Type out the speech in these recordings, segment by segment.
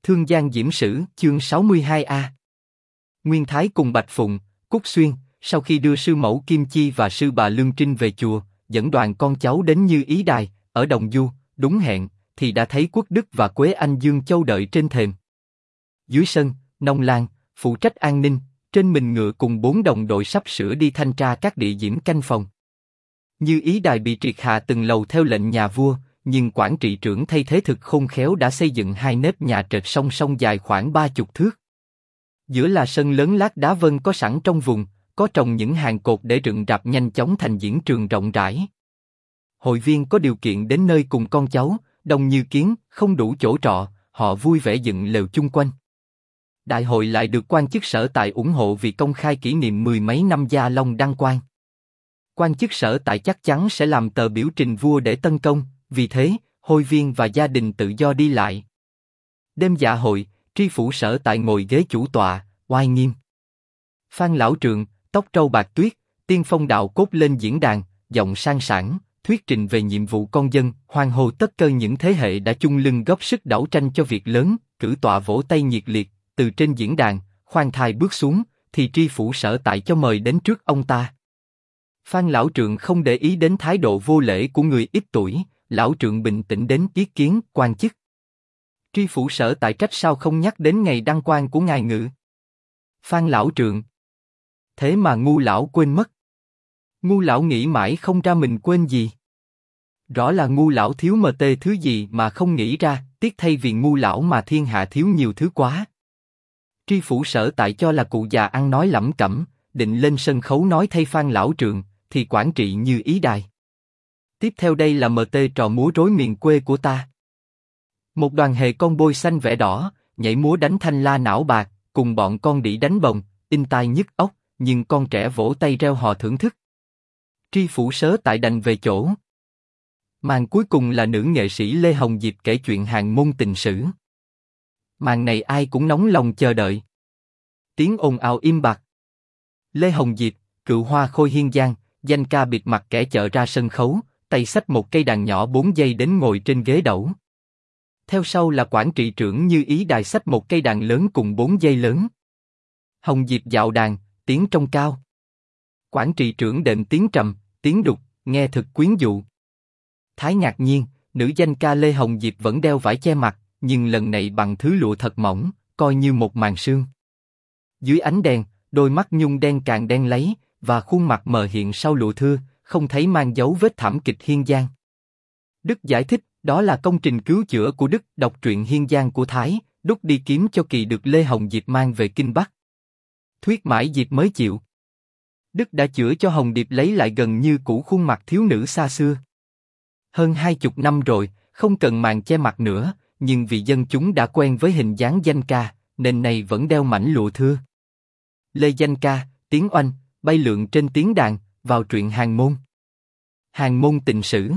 Thương Giang Diễm Sử, chương 62A. Nguyên Thái cùng Bạch Phụng, Cúc Xuyên, sau khi đưa sư mẫu Kim Chi và sư bà Lương Trinh về chùa, dẫn đoàn con cháu đến Như Ý Đài, ở Đồng Du, đúng hẹn, thì đã thấy Quốc Đức và Quế Anh Dương Châu đợi trên thềm. Dưới sân, Nông Lan, phụ trách an ninh, trên mình ngựa cùng 4 đồng đội sắp sửa đi thanh tra các địa điểm canh phòng. Như Ý Đài bị triệt hạ từng lầu theo lệnh nhà vua, nhưng quản trị trưởng thay thế thực khôn khéo đã xây dựng 2 nếp nhà trệt song song dài khoảng 30 thước. Giữa là sân lớn lát đá vân có sẵn trong vùng, có trồng những hàng cột để dựng rạp nhanh chóng thành diễn trường rộng rãi. Hội viên có điều kiện đến nơi cùng con cháu, đông như kiến, không đủ chỗ trọ, họ vui vẻ dựng lều chung quanh. Đại hội lại được quan chức sở tại ủng hộ vì công khai kỷ niệm 10 mấy năm Gia Long đăng quang. Quan chức sở tại chắc chắn sẽ làm tờ biểu trình vua để tân công, vì thế, hội viên và gia đình tự do đi lại. Đêm dạ hội, tri phủ sở tại ngồi ghế chủ tọa, oai nghiêm. Phan Lão Trượng, tóc trâu bạc tuyết, tiên phong đạo cốt lên diễn đàn, giọng sang sảng, thuyết trình về nhiệm vụ con dân, hoan hô tất cả những thế hệ đã chung lưng góp sức đấu tranh cho việc lớn, cử tọa vỗ tay nhiệt liệt, từ trên diễn đàn, khoan thai bước xuống, thì tri phủ sở tại cho mời đến trước ông ta. Phan Lão Trượng không để ý đến thái độ vô lễ của người ít tuổi, Lão Trượng bình tĩnh đến ý kiến quan chức. Tri phủ sở tại trách sao không nhắc đến ngày đăng quang của ngài ngự. Phan Lão Trượng. Thế mà ngu lão quên mất. Ngu lão nghĩ mãi không ra mình quên gì. Rõ là ngu lão thiếu mờ tê thứ gì mà không nghĩ ra, tiếc thay vì ngu lão mà thiên hạ thiếu nhiều thứ quá. Tri phủ sở tại cho là cụ già ăn nói lẩm cẩm, định lên sân khấu nói thay Phan Lão Trượng, thì quản trị Như Ý Đài. Tiếp theo đây là MT trò múa rối miền quê của ta. Một đoàn hề con bôi xanh vẽ đỏ, nhảy múa đánh thanh la não bạc, cùng bọn con đĩ đánh bồng, in tai nhức óc, nhưng con trẻ vỗ tay reo hò thưởng thức. Tri phủ sớ tại đành về chỗ. Màn cuối cùng là nữ nghệ sĩ Lê Hồng Diệp kể chuyện hàng môn tình sử. Màn này ai cũng nóng lòng chờ đợi. Tiếng ồn ào im bặt. Lê Hồng Diệp, cựu hoa khôi Hiên Giang, danh ca bịt mặt kẻ chợ ra sân khấu, tay xách một cây đàn nhỏ 4 dây đến ngồi trên ghế đẩu. Theo sau là quản trị trưởng Như Ý Đài xách một cây đàn lớn cùng 4 dây lớn. Hồng Diệp dạo đàn, tiếng trong cao. Quản trị trưởng đệm tiếng trầm, tiếng đục, nghe thực quyến dụ. Thái ngạc nhiên, nữ danh ca Lê Hồng Diệp vẫn đeo vải che mặt, nhưng lần này bằng thứ lụa thật mỏng, coi như một màn sương. Dưới ánh đèn, đôi mắt nhung đen càng đen lấy, và khuôn mặt mờ hiện sau lụa thưa, không thấy mang dấu vết thảm kịch Hiên Giang. Đức giải thích, đó là công trình cứu chữa của Đức, đọc truyện Hiên Giang của Thái, đúc đi kiếm cho kỳ được Lê Hồng Diệp mang về Kinh Bắc. Thuyết mãi Diệp mới chịu. Đức đã chữa cho Hồng Diệp lấy lại gần như cũ khuôn mặt thiếu nữ xa xưa. Hơn 20 năm rồi, không cần màn che mặt nữa, nhưng vì dân chúng đã quen với hình dáng danh ca, nên nay vẫn đeo mảnh lụa thưa. Lê danh ca, tiếng oanh, bay lượn trên tiếng đàn, vào truyện Hàng Môn. Hàng Môn tình sử.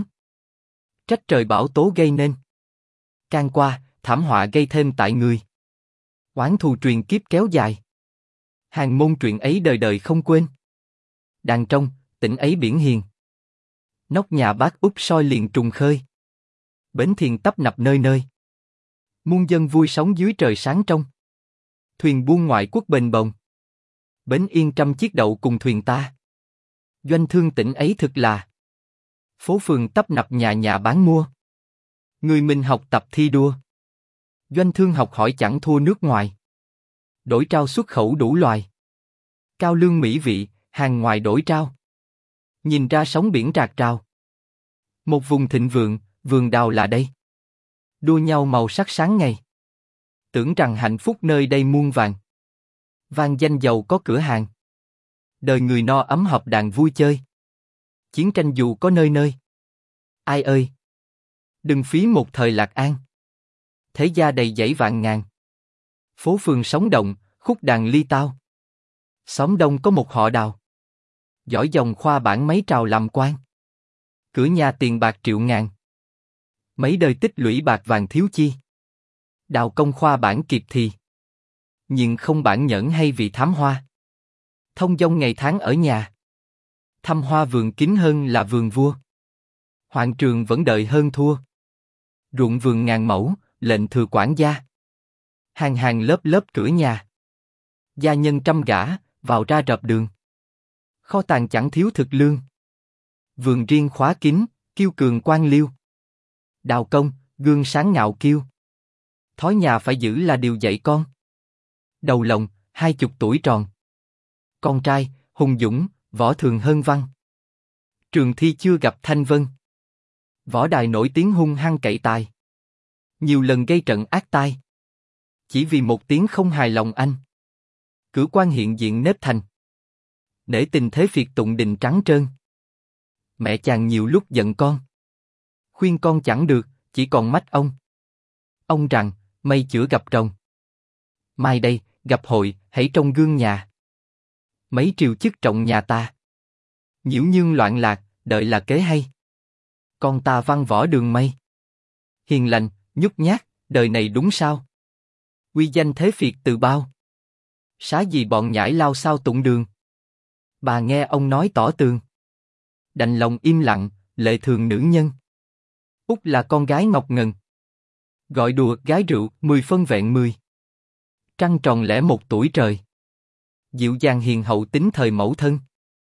Trách trời bão tố gây nên. Can qua, thảm họa gây thêm tại người. Oán thù truyền kiếp kéo dài. Hàng Môn truyện ấy đời đời không quên. Đàn trong, tỉnh ấy biển hiền. Nóc nhà bác úp soi liền trùng khơi. Bến thiền tấp nập nơi nơi. Muôn dân vui sống dưới trời sáng trong. Thuyền buôn ngoại quốc bền bồng. Bến yên trăm chiếc đậu cùng thuyền ta. Doanh thương tỉnh ấy thực là. Phố phường tấp nập nhà nhà bán mua. Người mình học tập thi đua. Doanh thương học hỏi chẳng thua nước ngoài. Đổi trao xuất khẩu đủ loài. Cao lương mỹ vị, hàng ngoài đổi trao. Nhìn ra sóng biển rạc rào. Một vùng thịnh vượng, vườn đào là đây. Đua nhau màu sắc sáng ngày. Tưởng rằng hạnh phúc nơi đây muôn vàng. Vang danh giàu có cửa hàng. Đời người no ấm họp đàn vui chơi. Chiến tranh dù có nơi nơi. Ai ơi! Đừng phí một thời lạc an. Thế gia đầy dãy vạn ngàn. Phố phường sống động, khúc đàn ly tao. Xóm đông có một họ Đào. Giỏi dòng khoa bản mấy trào làm quan. Cửa nhà tiền bạc triệu ngàn. Mấy đời tích lũy bạc vàng thiếu chi. Đào công khoa bản kịp thì. Nhưng không bản nhẫn hay vì thám hoa. Thông dong ngày tháng ở nhà. Thăm hoa vườn kín hơn là vườn vua. Hoạn trường vẫn đợi hơn thua. Ruộng vườn ngàn mẫu, lệnh thừa quản gia. Hàng hàng lớp lớp cửa nhà. Gia nhân trăm gã, vào ra rợp đường. Kho tàng chẳng thiếu thực lương. Vườn riêng khóa kín, kiêu cường quan liêu. Đào công, gương sáng ngạo kiêu. Thói nhà phải giữ là điều dạy con. Đầu lòng, 20 tuổi tròn. Con trai, hùng dũng, võ thường hơn văn. Trường thi chưa gặp thanh vân. Võ đài nổi tiếng hung hăng cậy tài. Nhiều lần gây trận ác tai. Chỉ vì một tiếng không hài lòng anh. Cử quan hiện diện nếp thành. Nể tình thế phiệt tụng đình trắng trơn. Mẹ chàng nhiều lúc giận con. Khuyên con chẳng được, chỉ còn mách ông. Ông rằng, mây chữa gặp rồng. Mai đây, gặp hội, hãy trong gương nhà. Mấy triều chức trọng nhà ta. Nhiễu nhương loạn lạc, đợi là kế hay. Con ta văn võ đường mây. Hiền lành, nhút nhát, đời này đúng sao? Uy danh thế phiệt từ bao. Xá gì bọn nhãi lao sao tụng đường. Bà nghe ông nói tỏ tường. Đành lòng im lặng, lệ thường nữ nhân. Út là con gái ngọc ngần. Gọi đùa gái rượu, 10 phân vẹn 10. Trăng tròn lẻ 1 tuổi trời. Dịu dàng hiền hậu tính thời mẫu thân.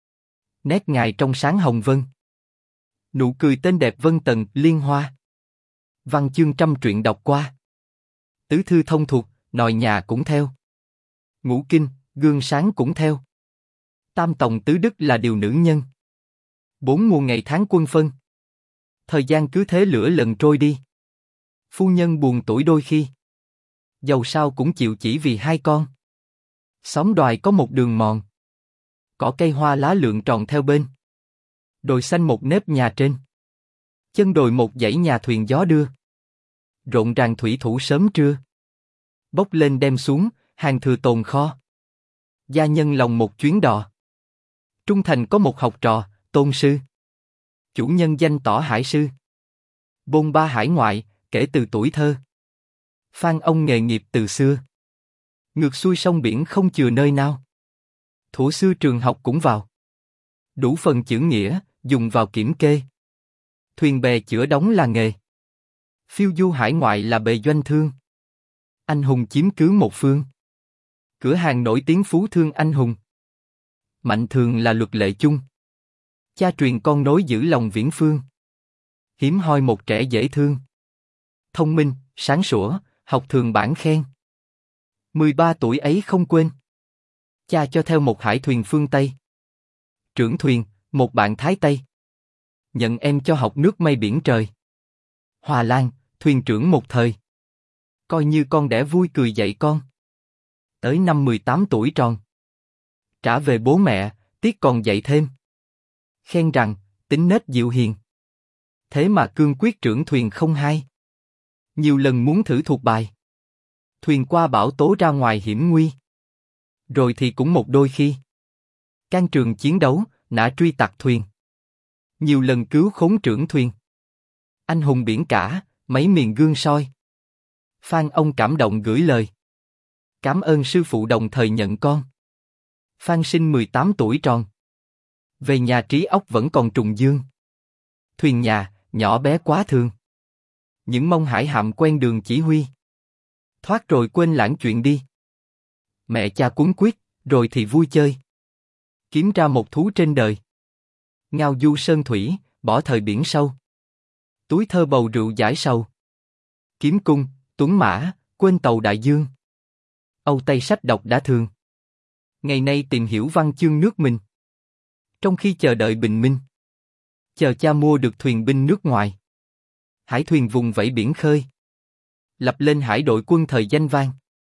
Nét ngài trong sáng hồng vân. Nụ cười tên đẹp vân tần, liên hoa. Văn chương trăm truyện đọc qua. Tứ thư thông thuộc, nòi nhà cũng theo. Ngũ kinh, gương sáng cũng theo. Tam tòng tứ đức là điều nữ nhân. 4 mùa ngày tháng quân phân. Thời gian cứ thế lửa lần trôi đi. Phu nhân buồn tuổi đôi khi. Dầu sao cũng chịu chỉ vì 2 con. Xóm đoài có một đường mòn. Cỏ cây hoa lá lượn tròn theo bên. Đồi xanh một nếp nhà trên. Chân đồi một dãy nhà thuyền gió đưa. Rộn ràng thủy thủ sớm trưa. Bốc lên đem xuống, hàng thừa tồn kho. Gia nhân lòng một chuyến đò. Trung thành có một học trò, tôn sư. Chủ nhân danh tỏ hải sư. Bôn ba hải ngoại, kể từ tuổi thơ. Phan ông nghề nghiệp từ xưa. Ngược xuôi sông biển không chừa nơi nào. Thuở xưa trường học cũng vào. Đủ phần chữ nghĩa, dùng vào kiểm kê. Thuyền bè chữa đóng là nghề. Phiêu du hải ngoại là bề doanh thương. Anh hùng chiếm cứ một phương. Cửa hàng nổi tiếng phú thương anh hùng. Mạnh thường là luật lệ chung. Cha truyền con nối giữ lòng viễn phương. Hiếm hoi một trẻ dễ thương. Thông minh, sáng sủa, học thường bản khen. 13 tuổi ấy không quên. Cha cho theo một hải thuyền phương Tây. Trưởng thuyền, một bạn Thái Tây. Nhận em cho học nước mây biển trời. Hòa Lan, thuyền trưởng một thời. Coi như con đẻ vui cười dạy con. Tới năm 18 tuổi tròn. Trả về bố mẹ, tiếc còn dạy thêm. Khen rằng, tính nết dịu hiền. Thế mà cương quyết trưởng thuyền không hay. Nhiều lần muốn thử thuộc bài. Thuyền qua bão tố ra ngoài hiểm nguy. Rồi thì cũng một đôi khi. Can trường chiến đấu, nã truy tặc thuyền. Nhiều lần cứu khốn trưởng thuyền. Anh hùng biển cả, mấy miền gương soi. Phan ông cảm động gửi lời. Cảm ơn sư phụ đồng thời nhận con. Phan sinh 18 tuổi tròn. Về nhà trí óc vẫn còn trùng dương. Thuyền nhà, nhỏ bé quá thường. Những mông hải hạm quen đường chỉ huy. Thoát rồi quên lãng chuyện đi. Mẹ cha cuống quyết, rồi thì vui chơi. Kiếm ra một thú trên đời. Ngao du sơn thủy, bỏ thời biển sâu. Túi thơ bầu rượu giải sầu. Kiếm cung, tuấn mã, quên tàu đại dương. Âu Tây sách đọc đã thường. Ngày nay tìm hiểu văn chương nước mình. Trong khi chờ đợi bình minh. Chờ cha mua được thuyền binh nước ngoài. Hải thuyền vùng vẫy biển khơi. Lập lên hải đội quân thời danh vang.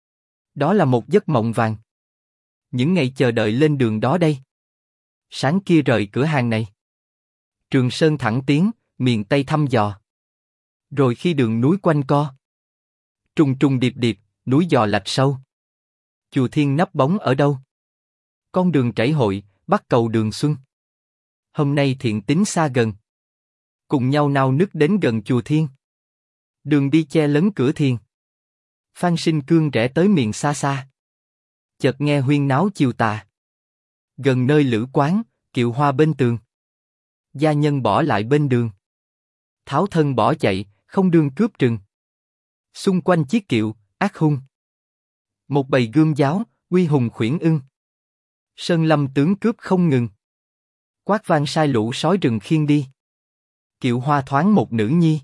Đó là một giấc mộng vàng. Những ngày chờ đợi lên đường đó đây. Sáng kia rời cửa hàng này. Trường Sơn thẳng tiến, miền Tây thăm dò. Rồi khi đường núi quanh co. Trùng trùng điệp điệp, núi dò lạch sâu. Chùa Thiên nấp bóng ở đâu? Con đường chảy hội, bắt cầu đường xuân. Hôm nay thiện tính xa gần. Cùng nhau nao nức đến gần chùa Thiên. Đường đi che lấn cửa thiền. Phan Sinh Cương rẽ tới miền xa xa. Chợt nghe huyên náo chiều tà. Gần nơi lữ quán, kiệu hoa bên tường. Gia nhân bỏ lại bên đường. Tháo thân bỏ chạy, không đương cướp trừng. Xung quanh chiếc kiệu, ác hung. Một bầy gươm giáo, uy hùng khuyển ưng. Sơn lâm tướng cướp không ngừng. Quát vang sai lũ sói rừng khiêng đi. Kiệu hoa thoáng một nữ nhi.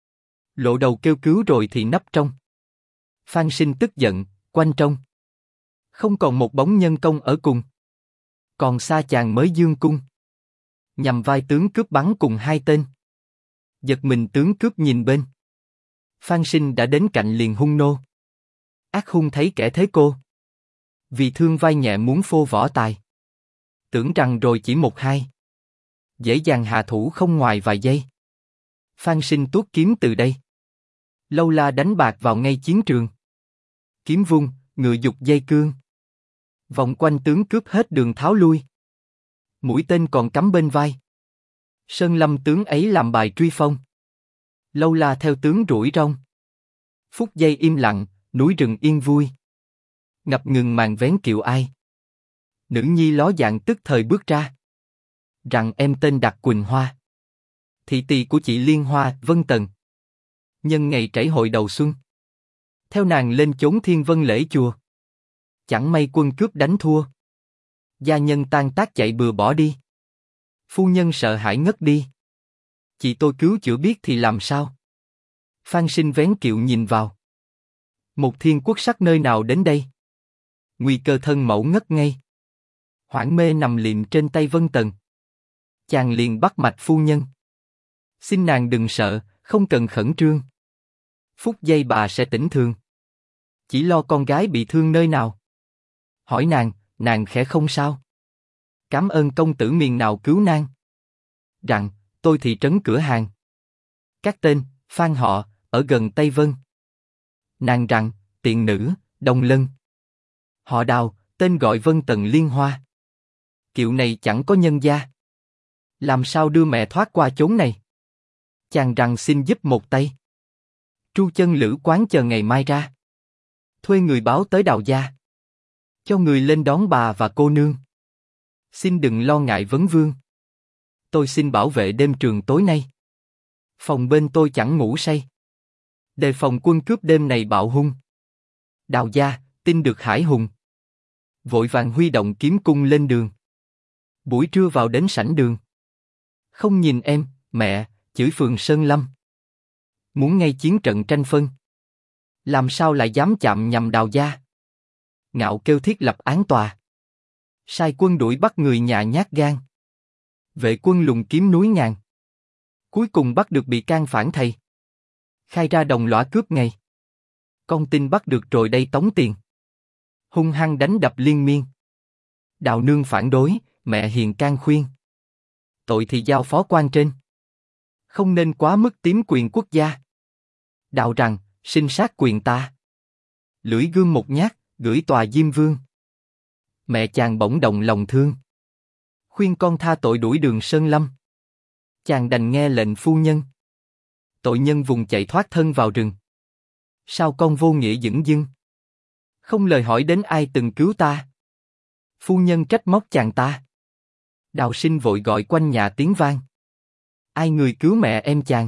Lộ đầu kêu cứu rồi thì nấp trong. Phan Sinh tức giận, quanh trông. Không còn một bóng nhân công ở cùng. Còn xa chàng mới dương cung. Nhằm vai tướng cướp bắn cùng hai tên. Giật mình tướng cướp nhìn bên. Phan Sinh đã đến cạnh liền hung nô. Ác hung thấy kẻ thế cô. Vì thương vai nhẹ muốn phô võ tài. Tưởng rằng rồi chỉ một hai. Dễ dàng hạ thủ không ngoài vài giây. Phan Sinh tuốt kiếm từ đây. Lâu la đánh bạc vào ngay chiến trường. Kiếm vung, ngựa dục dây cương. Vòng quanh tướng cướp hết đường tháo lui. Mũi tên còn cắm bên vai. Sơn lâm tướng ấy làm bài truy phong. Lâu la theo tướng rủi rong. Phút giây im lặng, núi rừng yên vui. Ngập ngừng màn vén kiệu ai. Nữ nhi ló dạng tức thời bước ra. Rằng em tên đặt Quỳnh Hoa. Thị tỳ của chị Liên Hoa, Vân Tần. Nhân ngày trảy hội đầu xuân. Theo nàng lên chốn Thiên Vân lễ chùa. Chẳng may quân cướp đánh thua. Gia nhân tan tác chạy bừa bỏ đi. Phu nhân sợ hãi ngất đi. Chị tôi cứu chữa biết thì làm sao? Phan Sinh vén kiệu nhìn vào. Một thiên quốc sắc nơi nào đến đây? Nguy cơ thân mẫu ngất ngay. Hoảng mê nằm liệm trên tay Vân Tần. Chàng liền bắt mạch phu nhân. Xin nàng đừng sợ, không cần khẩn trương. Phút giây bà sẽ tỉnh thường. Chỉ lo con gái bị thương nơi nào. Hỏi nàng khẽ không sao. Cảm ơn công tử miền nào cứu nàng. Rằng, tôi thị trấn Cửa Hàng. Các tên, Phan họ, ở gần Tây Vân. Nàng rằng, tiện nữ, Đồng Lân. Họ Đào, tên gọi Vân Tần Liên Hoa. Kiệu này chẳng có nhân gia. Làm sao đưa mẹ thoát qua chốn này? Chàng rằng xin giúp một tay. Tru chân lữ quán chờ ngày mai ra. Thuê người báo tới Đào gia. Cho người lên đón bà và cô nương. Xin đừng lo ngại vấn vương. Tôi xin bảo vệ đêm trường tối nay. Phòng bên tôi chẳng ngủ say. Đề phòng quân cướp đêm này bạo hung. Đào gia, tin được hải hùng. Vội vàng huy động kiếm cung lên đường. Buổi trưa vào đến sảnh đường. Không nhìn em, mẹ, chửi phường Sơn Lâm. Muốn ngay chiến trận tranh phân. Làm sao lại dám chạm nhầm Đào gia? Ngạo kêu thiết lập án tòa. Sai quân đuổi bắt người nhà nhát gan. Vệ quân lùng kiếm núi ngàn. Cuối cùng bắt được bị can phản thầy. Khai ra đồng lõa cướp ngày. Con tin bắt được rồi đây tống tiền. Hung hăng đánh đập liên miên. Đào nương phản đối, mẹ hiền can khuyên. Tội thì giao phó quan trên. Không nên quá mức tiếm quyền quốc gia. Đạo rằng, sinh sát quyền ta. Lưỡi gươm một nhát, gửi tòa Diêm Vương. Mẹ chàng bỗng động lòng thương. Khuyên con tha tội đuổi đường Sơn Lâm. Chàng đành nghe lệnh phu nhân. Tội nhân vùng chạy thoát thân vào rừng. Sao con vô nghĩa dửng dưng? Không lời hỏi đến ai từng cứu ta. Phu nhân trách móc chàng ta. Đào sinh vội gọi quanh nhà tiếng vang. Ai người cứu mẹ em chàng?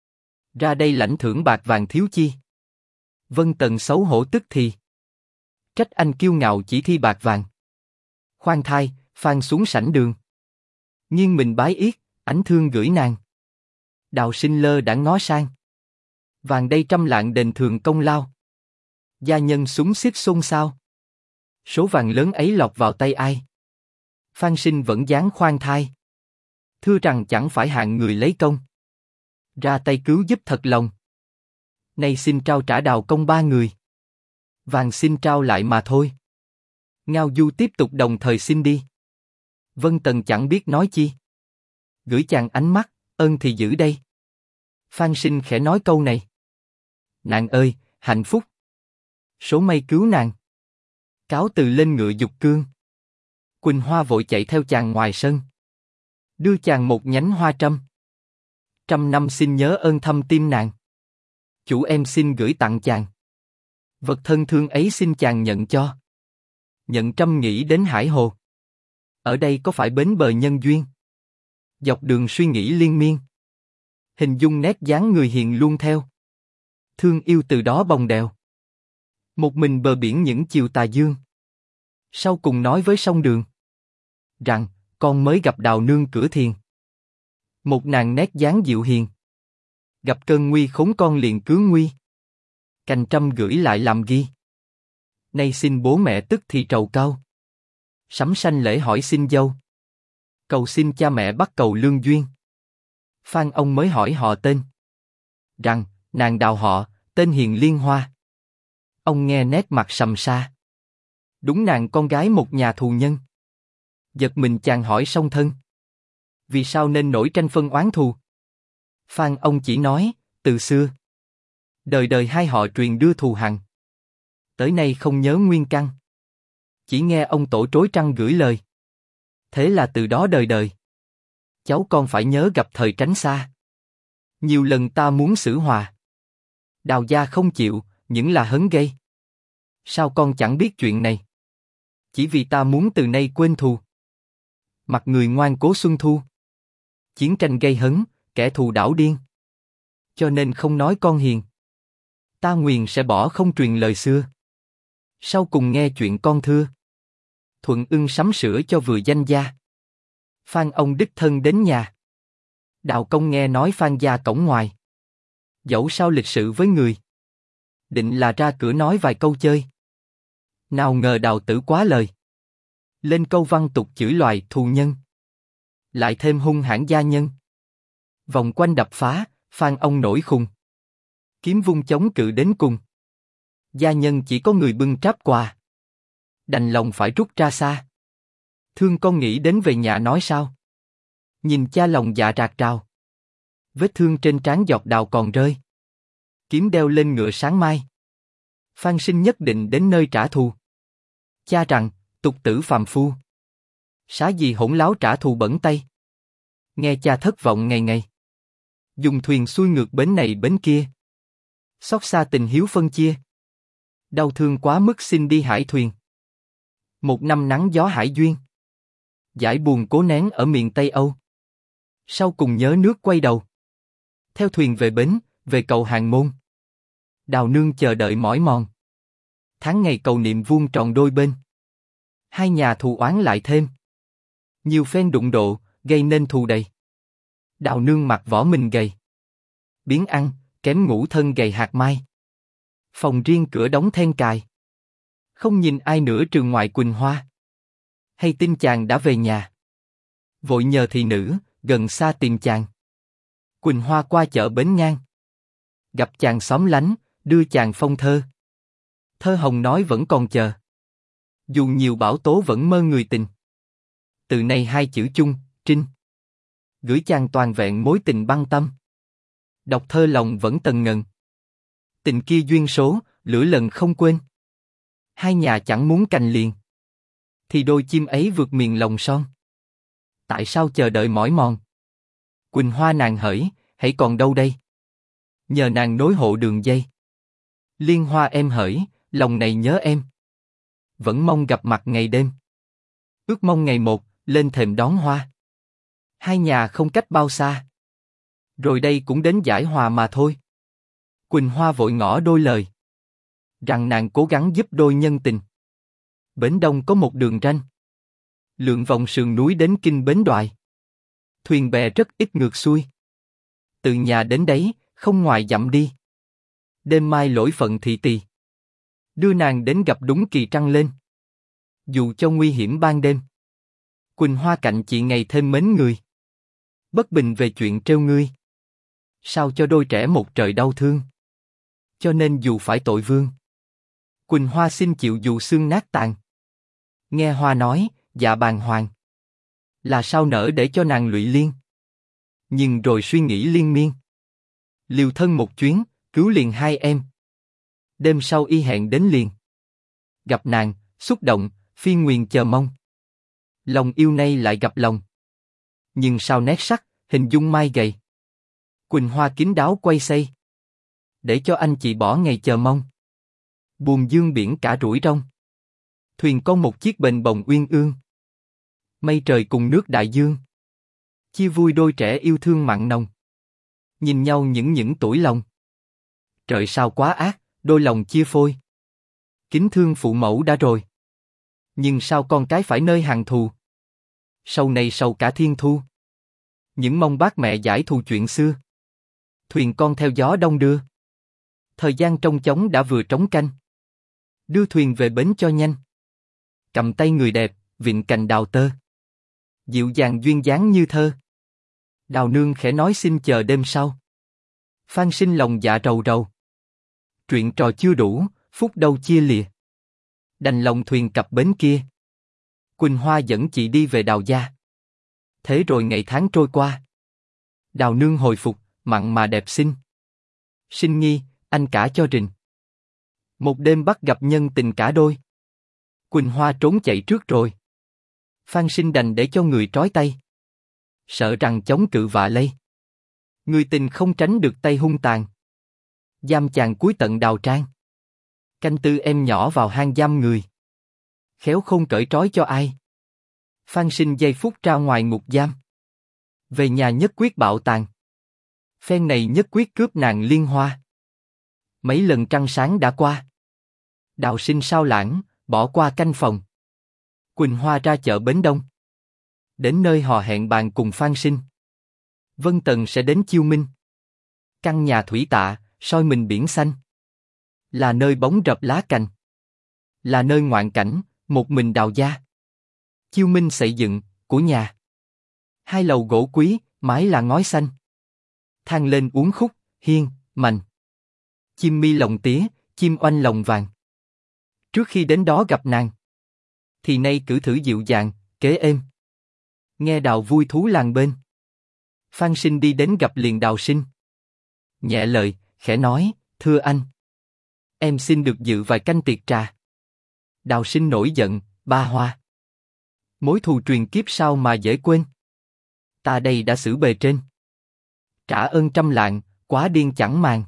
Ra đây lãnh thưởng bạc vàng thiếu chi. Vân Tần xấu hổ tức thì. Trách anh kiêu ngạo chỉ thi bạc vàng. Khoan thai, Phan xuống sảnh đường. Nghiêng mình bái yết, ảnh thương gửi nàng. Đào sinh lơ đãng ngó sang. Vàng đây trăm lạng đền thường công lao. Gia nhân súng xít xôn xao. Số vàng lớn ấy lọt vào tay ai? Phan Sinh vẫn dáng khoan thai. Thưa rằng chẳng phải hạng người lấy công. Ra tay cứu giúp thật lòng. Nay xin trao trả Đào công 3 người. Vàng xin trao lại mà thôi. Ngao Du tiếp tục đồng thời xin đi. Vân Tần chẳng biết nói chi. Gửi chàng ánh mắt, ơn thì giữ đây. Phan Sinh khẽ nói câu này. Nàng ơi, hạnh phúc. Số may cứu nàng. Cáo từ lên ngựa dục cương. Quỳnh Hoa vội chạy theo chàng ngoài sân. Đưa chàng một nhánh hoa trâm. 100 năm xin nhớ ơn thâm tim nàng. Chủ em xin gửi tặng chàng. Vật thân thương ấy xin chàng nhận cho. Nhận trăm nghĩ đến hải hồ. Ở đây có phải bến bờ nhân duyên? Dọc đường suy nghĩ liên miên. Hình dung nét dáng người hiền luôn theo. Thương yêu từ đó bồng đèo. Một mình bờ biển những chiều tà dương. Sau cùng nói với sông Đường rằng, con mới gặp Đào nương cửa thiền. Một nàng nét dáng dịu hiền. Gặp cơn nguy khốn con liền cứu nguy. Cành trăm gửi lại làm ghi. Nay xin bố mẹ tức thì trầu cau. Sắm sanh lễ hỏi xin dâu. Cầu xin cha mẹ bắt cầu lương duyên. Phan ông mới hỏi họ tên. Rằng, nàng Đào họ, tên hiền Liên Hoa. Ông nghe nét mặt sầm sa. Đúng nàng con gái một nhà thù nhân. Giật mình chàng hỏi song thân. Vì sao nên nổi tranh phân oán thù? Phan ông chỉ nói, từ xưa. Đời đời hai họ truyền đưa thù hằn. Tới nay không nhớ nguyên căn. Chỉ nghe ông tổ trối trăng gửi lời. Thế là từ đó đời đời. Cháu con phải nhớ gặp thời tránh xa. Nhiều lần ta muốn xử hòa. Đào gia không chịu, những là hấn gây. Sao con chẳng biết chuyện này? Chỉ vì ta muốn từ nay quên thù. Mặt người ngoan cố xuân thu. Chiến tranh gây hấn, kẻ thù đảo điên. Cho nên không nói con hiền. Ta nguyền sẽ bỏ không truyền lời xưa. Sau cùng nghe chuyện con thưa. Thuận ưng sắm sửa cho vừa danh gia. Phan ông đích thân đến nhà. Đào công nghe nói Phan gia cổng ngoài. Dẫu sao lịch sự với người. Định là ra cửa nói vài câu chơi. Nào ngờ Đào tử quá lời. Lên câu văn tục chửi loài thù nhân. Lại thêm hung hãn gia nhân. Vòng quanh đập phá, Phan ông nổi khùng. Kiếm vung chống cự đến cùng. Gia nhân chỉ có người bưng tráp quà. Đành lòng phải rút ra xa. Thương con nghĩ đến về nhà nói sao? Nhìn cha lòng dạ rạc rào. Vết thương trên trán giọt đào còn rơi. Kiếm đeo lên ngựa sáng mai. Phan sinh nhất định đến nơi trả thù. Cha rằng, tục tử phàm phu. Xá gì hỗn láo trả thù bẩn tay. Nghe cha thất vọng ngày ngày. Dùng thuyền xuôi ngược bến này bến kia. Xót xa tình hiếu phân chia. Đau thương quá mức xin đi hải thuyền. Một năm nắng gió hải duyên. Giải buồn cố nén ở miền Tây Âu. Sau cùng nhớ nước quay đầu. Theo thuyền về bến, về cầu Hàng Môn. Đào nương chờ đợi mỏi mòn. Tháng ngày cầu niệm vuông tròn đôi bên. Hai nhà thù oán lại thêm. Nhiều phen đụng độ, gây nên thù đầy. Đào nương mặc vỏ mình gầy. Biếng ăn, kém ngủ thân gầy hạt mai. Phòng riêng cửa đóng then cài. Không nhìn ai nữa trừ ngoại Quỳnh Hoa. Hay tin chàng đã về nhà. Vội nhờ thị nữ, gần xa tìm chàng. Quỳnh Hoa qua chợ bến ngang. Gặp chàng xóm lánh, đưa chàng phong thơ. Thơ hồng nói vẫn còn chờ. Dù nhiều bão tố vẫn mơ người tình. Từ nay hai chữ chung, Trinh. Gửi chàng toàn vẹn mối tình băng tâm. Đọc thơ lòng vẫn tần ngần. Tình kia duyên số, lửa lần không quên. Hai nhà chẳng muốn cành liền. Thì đôi chim ấy vượt miền lòng son. Tại sao chờ đợi mỏi mòn? Quỳnh Hoa nàng hỡi, hãy còn đâu đây? Nhờ nàng nối hộ đường dây. Liên Hoa em hỡi, lòng này nhớ em. Vẫn mong gặp mặt ngày đêm. Ước mong ngày một, lên thềm đón hoa. Hai nhà không cách bao xa. Rồi đây cũng đến giải hòa mà thôi. Quỳnh Hoa vội ngỏ đôi lời. Rằng nàng cố gắng giúp đôi nhân tình. Bến đông có một đường ranh. Lượn vòng sườn núi đến kinh bến Đoài. Thuyền bè rất ít ngược xuôi. Từ nhà đến đấy, không ngoài dặm đi. Đêm mai lỗi phận thị tỳ. Đưa nàng đến gặp đúng kỳ trăng lên. Dù cho nguy hiểm ban đêm. Quỳnh Hoa cạnh chị ngày thêm mến người. Bất bình về chuyện trêu ngươi. Sao cho đôi trẻ một trời đau thương. Cho nên dù phải tội vương. Quỳnh Hoa xin chịu dù xương nát tàn. Nghe Hoa nói, dạ bàng hoàng. Là sao nỡ để cho nàng lụy liên. Nhưng rồi suy nghĩ liên miên. Liều thân một chuyến, cứu liền hai em. Đêm sau y hẹn đến liền. Gặp nàng, xúc động, phi nguyền chờ mong. Lòng yêu nay lại gặp lòng. Nhưng sao nét sắc, hình dung mai gầy. Quỳnh Hoa kín đáo quay xây. Để cho anh chị bỏ ngày chờ mong. Buồn dương biển cả rủi rong. Thuyền con một chiếc bềnh bồng uyên ương. Mây trời cùng nước đại dương. Chia vui đôi trẻ yêu thương mặn nồng. Nhìn nhau những tuổi lòng. Trời sao quá ác, đôi lòng chia phôi. Kính thương phụ mẫu đã rồi. Nhưng sao con cái phải nơi hàng thù? Sau này sầu cả thiên thu. Những mong bác mẹ giải thù chuyện xưa. Thuyền con theo gió đông đưa. Thời gian trông chóng đã vừa trống canh. Đưa thuyền về bến cho nhanh. Cầm tay người đẹp, vịn cành đào tơ. Dịu dàng duyên dáng như thơ. Đào nương khẽ nói xin chờ đêm sau. Phan sinh lòng dạ rầu rầu. Chuyện trò chưa đủ, phút đâu chia lìa. Đành lòng thuyền cập bến kia. Quỳnh Hoa dẫn chị đi về Đào gia. Thế rồi ngày tháng trôi qua. Đào nương hồi phục, mặn mà đẹp xinh. Sinh nghi, anh cả cho rình. Một đêm bắt gặp nhân tình cả đôi. Quỳnh Hoa trốn chạy trước rồi. Phan sinh đành để cho người trói tay. Sợ rằng chống cự vạ lây. Người tình không tránh được tay hung tàn. Giam chàng cuối tận Đào trang. Canh tư em nhỏ vào hang giam người. Khéo không cởi trói cho ai. Phan sinh giây phút ra ngoài ngục giam. Về nhà nhất quyết bạo tàn. Phen này nhất quyết cướp nàng Liên Hoa. Mấy lần trăng sáng đã qua. Đạo sinh sao lãng, bỏ qua canh phòng. Quỳnh Hoa ra chợ Bến Đông. Đến nơi hò hẹn bàn cùng Phan sinh. Vân Tần sẽ đến chiêu minh. Căn nhà thủy tạ, soi mình biển xanh. Là nơi bóng rập lá cành. Là nơi ngoạn cảnh, một mình Đào gia. Chiêu minh xây dựng, của nhà. Hai lầu gỗ quý, mái là ngói xanh. Thang lên uốn khúc, hiên, mành. Chim mi lồng tía, chim oanh lồng vàng. Trước khi đến đó gặp nàng, thì nay cử thử dịu dàng, kế êm. Nghe Đào vui thú làng bên. Phan sinh đi đến gặp liền Đào sinh. Nhẹ lời, khẽ nói, thưa anh. Em xin được dự vài canh tiệc trà. Đào sinh nổi giận, ba hoa. Mối thù truyền kiếp sao mà dễ quên. Ta đây đã xử bề trên. Trả ơn trăm lạng, quá điên chẳng màng.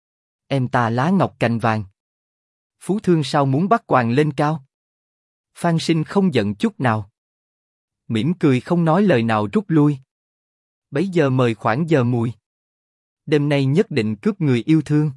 Em ta lá ngọc cành vàng. Phú thương sao muốn bắt quàng lên cao. Phan sinh không giận chút nào. Mỉm cười không nói lời nào rút lui. Bấy giờ mời khoảng giờ mùi. Đêm nay nhất định cướp người yêu thương.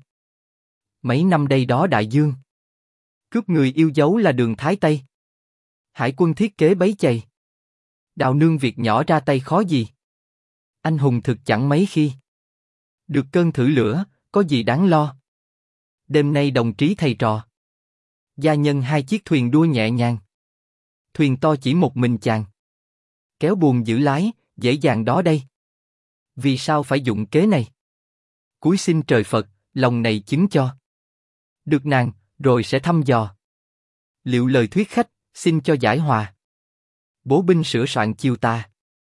Mấy năm đây đó đại dương. Cướp người yêu dấu là đường Thái Tây. Hải quân thiết kế bấy chày. Đào nương việc nhỏ ra tay khó gì. Anh hùng thực chẳng mấy khi. Được cơn thử lửa, có gì đáng lo. Đêm nay đồng trí thầy trò. Gia nhân hai chiếc thuyền đua nhẹ nhàng. Thuyền to chỉ một mình chàng. Kéo buồm giữ lái, dễ dàng đó đây. Vì sao phải dụng kế này? Cúi xin trời Phật, lòng này chứng cho. Được nàng, rồi sẽ thăm dò. Liệu lời thuyết khách, xin cho giải hòa. Bố binh sửa soạn chiêu ta.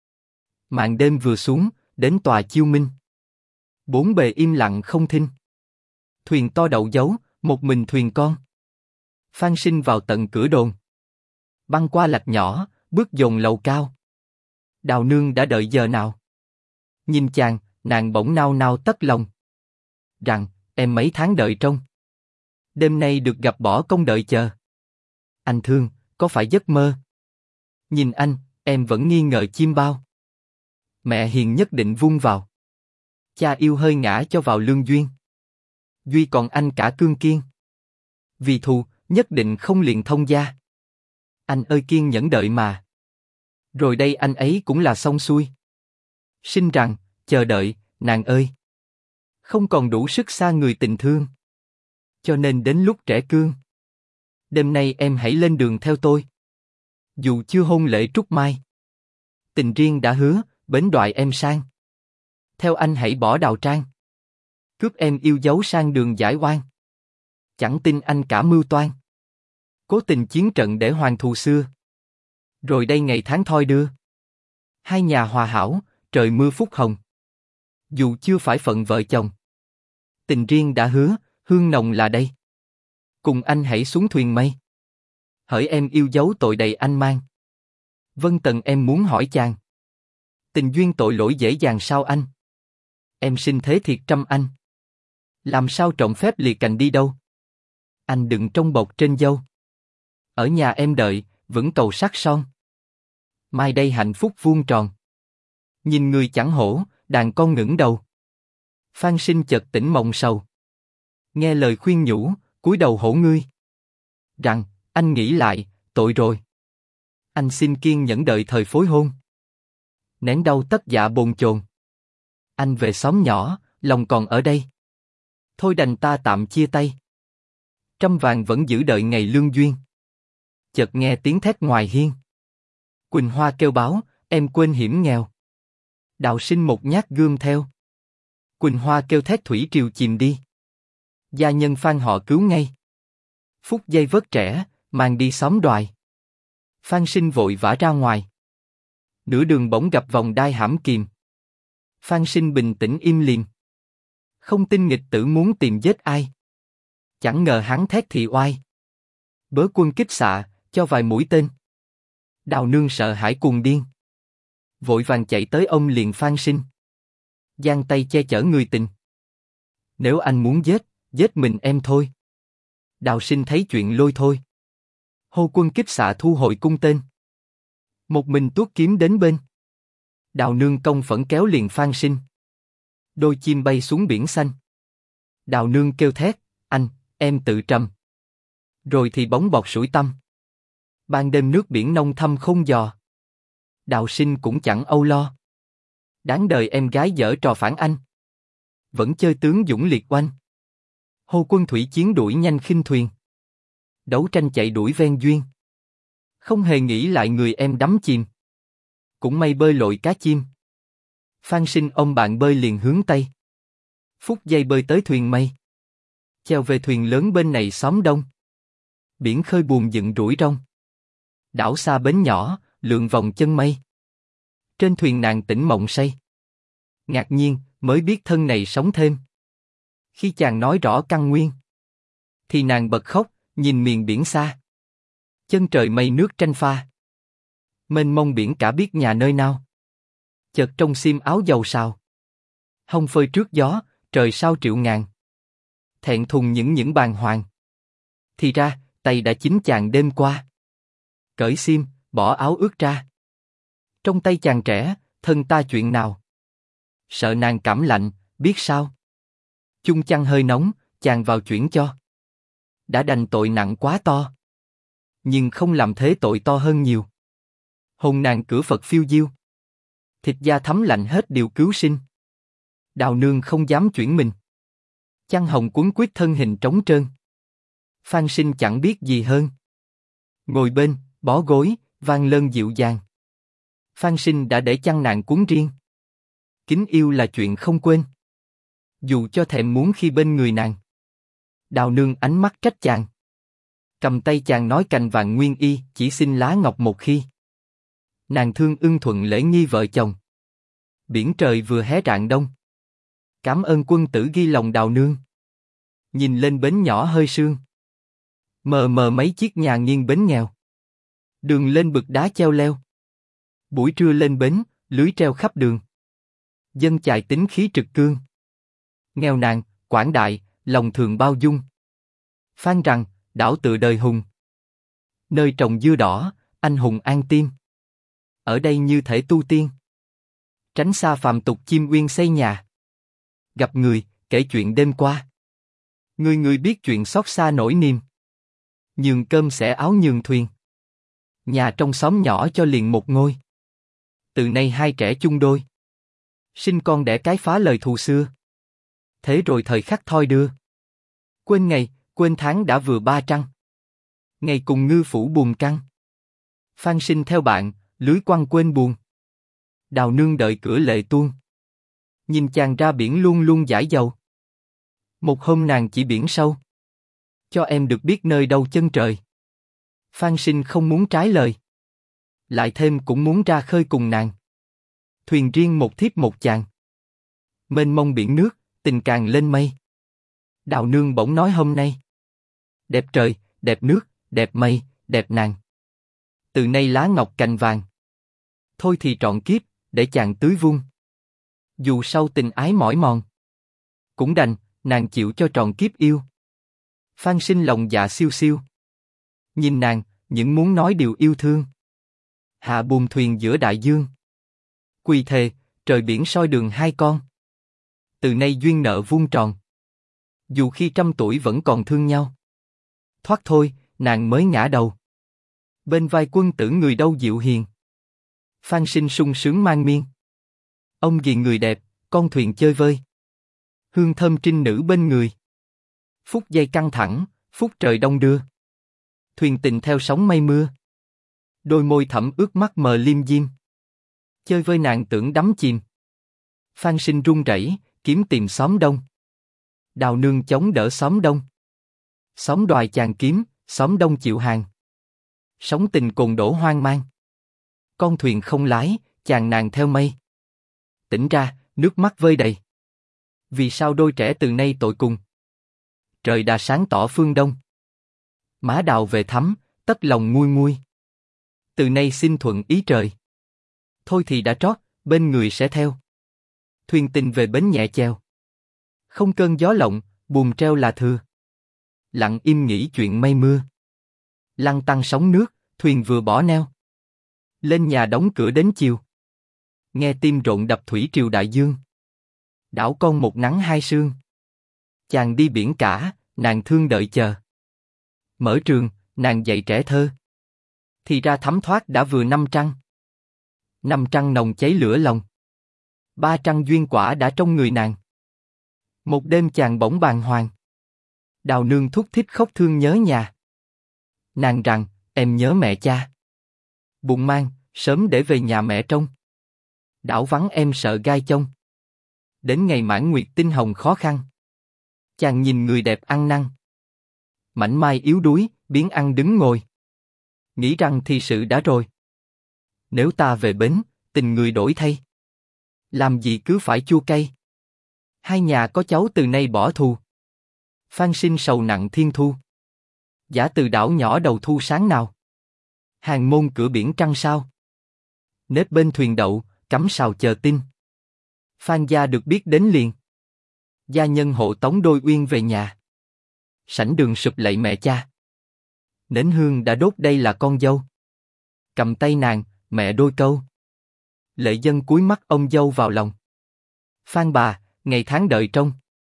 Màn đêm vừa xuống, đến tòa chiêu minh. Bốn bề im lặng không thinh. Thuyền to đậu dấu, một mình thuyền con. Phan sinh vào tận cửa đồn. Băng qua lạch nhỏ, bước dồn lầu cao. Đào nương đã đợi giờ nào. Nhìn chàng, nàng bỗng nao nao tất lòng. Rằng, em mấy tháng đợi trông. Đêm nay được gặp bỏ công đợi chờ. Anh thương, có phải giấc mơ? Nhìn anh, em vẫn nghi ngờ chim bao. Mẹ hiền nhất định vun vào. Cha yêu hơi ngã cho vào lương duyên. Duy còn anh cả cương kiên. Vì thù, nhất định không liền thông gia. Anh ơi kiên nhẫn đợi mà. Rồi đây anh ấy cũng là xong xuôi. Sinh rằng, chờ đợi, nàng ơi. Không còn đủ sức xa người tình thương. Cho nên đến lúc trẻ cương. Đêm nay em hãy lên đường theo tôi. Dù chưa hôn lễ trúc mai. Tình riêng đã hứa, bến đoại em sang. Theo anh hãy bỏ Đào trang. Cướp em yêu dấu sang đường giải oan. Chẳng tin anh cả mưu toan. Cố tình chiến trận để hoàn thù xưa. Rồi đây ngày tháng thoi đưa. Hai nhà hòa hảo, trời mưa phúc hồng. Dù chưa phải phận vợ chồng. Tình riêng đã hứa, hương nồng là đây. Cùng anh hãy xuống thuyền mây. Hỡi em yêu dấu tội đầy anh mang. Vân Tần em muốn hỏi chàng. Tình duyên tội lỗi dễ dàng sao anh? Em sinh thế thiệt trăm anh. Làm sao trộm phép liệt cành đi đâu? Anh đừng trông bột trên dâu. Ở nhà em đợi, vẫn cầu sắc son. Mai đây hạnh phúc vuông tròn. Nhìn người chẳng hổ, đàn con ngẩng đầu. Phan sinh chợt tỉnh mộng sầu. Nghe lời khuyên nhủ, cúi đầu hổ ngươi. rằng, anh nghĩ lại, tội rồi. Anh xin kiên nhẫn đợi thời phối hôn. Nén đau tất dạ bồn chồn. Anh về xóm nhỏ, lòng còn ở đây. Thôi đành ta tạm chia tay. Trăm vàng vẫn giữ đợi ngày lương duyên. Chợt nghe tiếng thét ngoài hiên. Quỳnh Hoa kêu báo, em quên hiểm nghèo. Đào Sinh một nhát gươm theo. Quỳnh Hoa kêu thét thủy triều chìm đi. Gia nhân Phan họ cứu ngay. Phút giây vớt trẻ, mang đi xóm đoài. Phan Sinh vội vã ra ngoài. Nửa đường bỗng gặp vòng đai hãm kìm. Phan Sinh bình tĩnh im lìm. Không tin nghịch tử muốn tìm giết ai. Chẳng ngờ hắn thét thì oai. Bớ quân kích xạ, cho vài mũi tên. Đào Nương sợ hãi cuồng điên. Vội vàng chạy tới ôm liền Phan Sinh. Giang tay che chở người tình. Nếu anh muốn giết, giết mình em thôi. Đào Sinh thấy chuyện lôi thôi. Hô quân kích xạ thu hồi cung tên. Một mình tuốt kiếm đến bên. Đào Nương công phẫn kéo liền Phan Sinh. Đôi chim bay xuống biển xanh. Đào Nương kêu thét, anh, em tự trầm. Rồi thì bóng bọt sủi tăm. Ban đêm nước biển nông thâm không dò. Đào Sinh cũng chẳng âu lo. Đáng đời em gái giở trò phản anh. Vẫn chơi tướng dũng liệt oanh. Hô quân thủy chiến đuổi nhanh khinh thuyền. Đấu tranh chạy đuổi ven duyên. Không hề nghĩ lại người em đắm chìm. Cũng may bơi lội cá chim. Phan Sinh ôm bạn bơi liền hướng Tây. Phút giây bơi tới thuyền mây. Chèo về thuyền lớn bên này xóm đông. Biển khơi buồn dựng rủi rong. Đảo xa bến nhỏ, lượn vòng chân mây. Trên thuyền nàng tỉnh mộng say. Ngạc nhiên, mới biết thân này sống thêm. Khi chàng nói rõ căn nguyên, thì nàng bật khóc, nhìn miền biển xa. Chân trời mây nước tranh pha. Mênh mông biển cả biết nhà nơi nào. Chợt trong xiêm áo dầu sào. Hông phơi trước gió, trời sao triệu ngàn. Thẹn thùng những bàng hoàng. Thì ra, tay đã chín chàng đêm qua. Cởi xiêm, bỏ áo ướt ra. Trong tay chàng trẻ, thân ta chuyện nào. Sợ nàng cảm lạnh, biết sao. Chung chăn hơi nóng, chàng vào chuyển cho. Đã đành tội nặng quá to. Nhưng không làm thế tội to hơn nhiều. Hồn nàng cửa Phật phiêu diêu. Thịt da thấm lạnh hết điều cứu sinh. Đào Nương không dám chuyển mình. Chăn hồng cuốn quýt thân hình trống trơn. Phan Sinh chẳng biết gì hơn. Ngồi bên, bó gối, vang lơn dịu dàng. Phan Sinh đã để chăn nàng cuốn riêng. Kính yêu là chuyện không quên. Dù cho thèm muốn khi bên người nàng. Đào Nương ánh mắt trách chàng. Cầm tay chàng nói cành vàng nguyên y, chỉ xin lá ngọc một khi. Nàng thương ưng thuận lễ nghi vợ chồng. Biển trời vừa hé rạng đông. Cảm ơn quân tử ghi lòng Đào Nương. Nhìn lên bến nhỏ hơi sương. Mờ mờ mấy chiếc nhà nghiêng bến nghèo. Đường lên bực đá treo leo. Buổi trưa lên bến, lưới treo khắp đường. Dân chài tính khí trực cương. Nghèo nàn, quảng đại, lòng thường bao dung. Phán rằng, đảo tựa đời hùng. Nơi trồng dưa đỏ, anh hùng an tim. Ở đây như thể tu tiên. Tránh xa phàm tục chim uyên xây nhà. Gặp người, kể chuyện đêm qua. Người người biết chuyện xót xa nỗi niềm. Nhường cơm xẻ áo nhường thuyền. Nhà trong xóm nhỏ cho liền một ngôi. Từ nay hai trẻ chung đôi. Sinh con đẻ cái phá lời thù xưa. Thế rồi thời khắc thoi đưa. Quên ngày, quên tháng đã vừa ba trăng. Ngày cùng ngư phủ buồn căng. Phan Sinh theo bạn, lưới quăng quên buồn. Đào Nương đợi cửa lệ tuôn. Nhìn chàng ra biển luôn luôn dãi dầu. Một hôm nàng chỉ biển sâu. Cho em được biết nơi đâu chân trời. Phan Sinh không muốn trái lời. Lại thêm cũng muốn ra khơi cùng nàng. Thuyền riêng một thiếp một chàng. Mênh mông biển nước, tình càng lên mây. Đào Nương bỗng nói hôm nay. Đẹp trời, đẹp nước, đẹp mây, đẹp nàng. Từ nay lá ngọc cành vàng. Thôi thì trọn kiếp, để chàng tưới vung. Dù sau tình ái mỏi mòn. Cũng đành, nàng chịu cho trọn kiếp yêu. Phan Sinh lòng dạ siêu siêu. Nhìn nàng, những muốn nói điều yêu thương. Hạ buồm thuyền giữa đại dương. Quỳ thề, trời biển soi đường hai con. Từ nay duyên nợ vuông tròn. Dù khi trăm tuổi vẫn còn thương nhau. Thoát thôi, nàng mới ngã đầu. Bên vai quân tử người đâu dịu hiền. Phan Sinh sung sướng mang miên. Ông ghiền người đẹp, con thuyền chơi vơi. Hương thơm trinh nữ bên người. Phút giây căng thẳng, phút trời đông đưa. Thuyền tình theo sóng mây mưa. Đôi môi thẫm ướt mắt mờ liêm diêm. Chơi vơi nàng tưởng đắm chìm. Phan Sinh run rẩy, kiếm tìm xóm đông. Đào nương chống đỡ xóm đông. Xóm đoài chàng kiếm, xóm đông chịu hàng. Sóng tình cồn đổ hoang mang. Con thuyền không lái, chàng nàng theo mây. Tỉnh ra, nước mắt vơi đầy. Vì sao đôi trẻ từ nay tội cùng? Trời đã sáng tỏ phương đông. Má đào về thắm, tất lòng nguôi nguôi. Từ nay xin thuận ý trời. Thôi thì đã trót, bên người sẽ theo. Thuyền tình về bến nhẹ chèo. Không cơn gió lộng, buồm treo là thừa. Lặng im nghĩ chuyện mây mưa. Lăn tăn sóng nước, thuyền vừa bỏ neo. Lên nhà đóng cửa đến chiều. Nghe tim rộn đập thủy triều đại dương. Đảo con một nắng hai sương. Chàng đi biển cả, nàng thương đợi chờ. Mở trường, nàng dạy trẻ thơ. Thì ra thấm thoát đã vừa năm trăng. Năm trăng nồng cháy lửa lòng. Ba trăng duyên quả đã trong người nàng. Một đêm chàng bỗng bàng hoàng. Đào nương thúc thích khóc thương nhớ nhà. Nàng rằng, em nhớ mẹ cha. Bụng mang, sớm để về nhà mẹ trông. Đảo vắng em sợ gai chông. Đến ngày mãn nguyệt tinh hồng khó khăn. Chàng nhìn người đẹp ăn năn. Mảnh mai yếu đuối, biến ăn đứng ngồi. Nghĩ rằng thì sự đã rồi. Nếu ta về bến, tình người đổi thay. Làm gì cứ phải chua cay. Hai nhà có cháu từ nay bỏ thù. Phan Sinh sầu nặng thiên thu. Giả từ đảo nhỏ đầu thu sáng nào. Hàng môn cửa biển trăng sao. Nếp bên thuyền đậu, cắm sào chờ tin. Phan gia được biết đến liền. Gia nhân hộ tống đôi uyên về nhà. Sảnh đường sụp lạy mẹ cha. Nến hương đã đốt đây là con dâu. Cầm tay nàng, mẹ đôi câu. Lệ dân cúi mắt ông dâu vào lòng. Phan bà, ngày tháng đợi trông.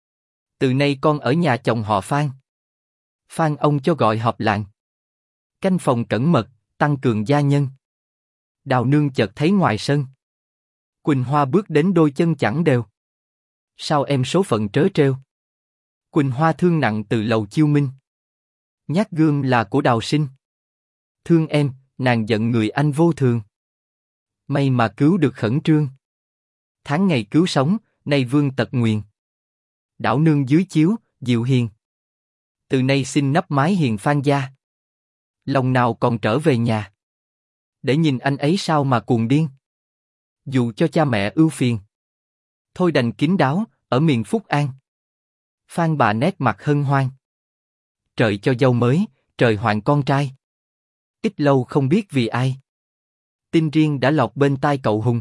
Từ nay con ở nhà chồng họ Phan. Phan ông cho gọi họp làng. Canh phòng cẩn mật, tăng cường gia nhân. Đào nương chợt thấy ngoài sân. Quỳnh Hoa bước đến đôi chân chẳng đều. Sao em số phận trớ trêu? Quỳnh Hoa thương nặng từ lầu chiêu minh. Nhát gươm là của Đào Sinh. Thương em, nàng giận người anh vô thường. May mà cứu được khẩn trương. Tháng ngày cứu sống, nay vương tật nguyền. Đảo nương dưới chiếu, dịu hiền. Từ nay xin nắp mái hiền Phan gia. Lòng nào còn trở về nhà. Để nhìn anh ấy sao mà cuồng điên. Dù cho cha mẹ ưu phiền. Thôi đành kín đáo, ở miền Phúc An. Phan bà nét mặt hân hoan. Trời cho dâu mới, trời hoạn con trai. Ít lâu không biết vì ai. Tin riêng đã lọt bên tai cậu Hùng.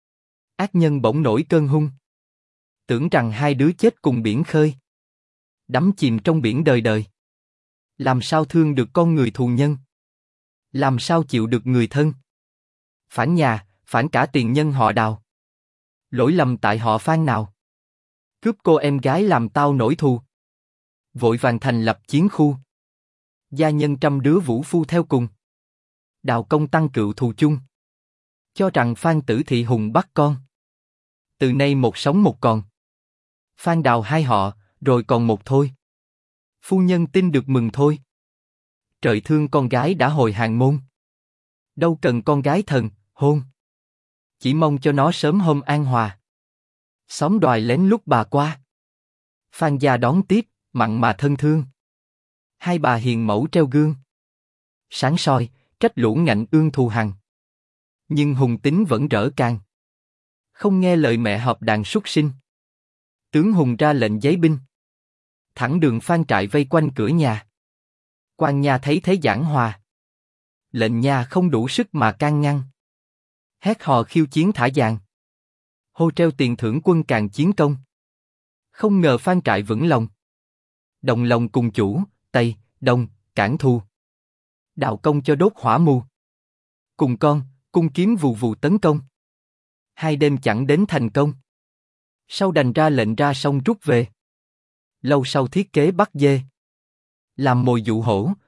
Ác nhân bỗng nổi cơn hung. Tưởng rằng hai đứa chết cùng biển khơi. Đắm chìm trong biển đời đời. Làm sao thương được con người thù nhân. Làm sao chịu được người thân. Phản nhà, phản cả tiền nhân họ Đào. Lỗi lầm tại họ Phan nào. Cướp cô em gái làm tao nổi thù. Vội vàng thành lập chiến khu. Gia nhân trăm đứa vũ phu theo cùng. Đào công tăng cựu thù chung. Cho rằng Phan tử thị hùng bắt con. Từ nay một sống một còn. Phan Đào hai họ, rồi còn một thôi. Phu nhân tin được mừng thôi. Trời thương con gái đã hồi hàng môn. Đâu cần con gái thần, hôn. Chỉ mong cho nó sớm hôm an hòa. Xóm đoài lén lút bà qua. Phan gia đón tiếp, mặn mà thân thương. Hai bà hiền mẫu treo gương. Sáng soi, trách lũ ngạnh ương thù hằn. Nhưng hùng tính vẫn rỡ càng. Không nghe lời mẹ họp đàn súc sinh. Tướng Hùng ra lệnh giấy binh. Thẳng đường Phan trại vây quanh cửa nhà. Quan nha thấy thế giảng hòa. Lệnh nha không đủ sức mà can ngăn. Hét hò khiêu chiến thả dàn. Hô treo tiền thưởng quân càng chiến công. Không ngờ Phan trại vững lòng. Đồng lòng cùng chủ, Tây, Đông, cản thù. Đào công cho đốt hỏa mù. Cùng con, cung kiếm vù vù tấn công. Hai đêm chẳng đến thành công. Sau đành ra lệnh ra sông rút về. Lâu sau thiết kế bắt dê. Làm mồi dụ hổ,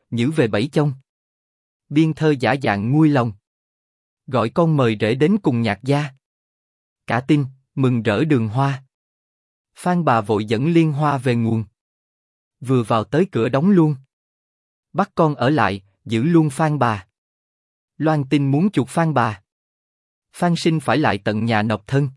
nhử về bảy chông. Biên thơ giả dạng nguôi lòng. Gọi con mời rể đến cùng nhạc gia. Cả tin, mừng rỡ đường hoa. Phan bà vội dẫn liên hoa về nguồn. Vừa vào tới cửa đóng luôn. Bắt con ở lại, giữ luôn Phan bà. Loan tin muốn chuộc Phan bà. Phan Sinh phải lại tận nhà nộp thân.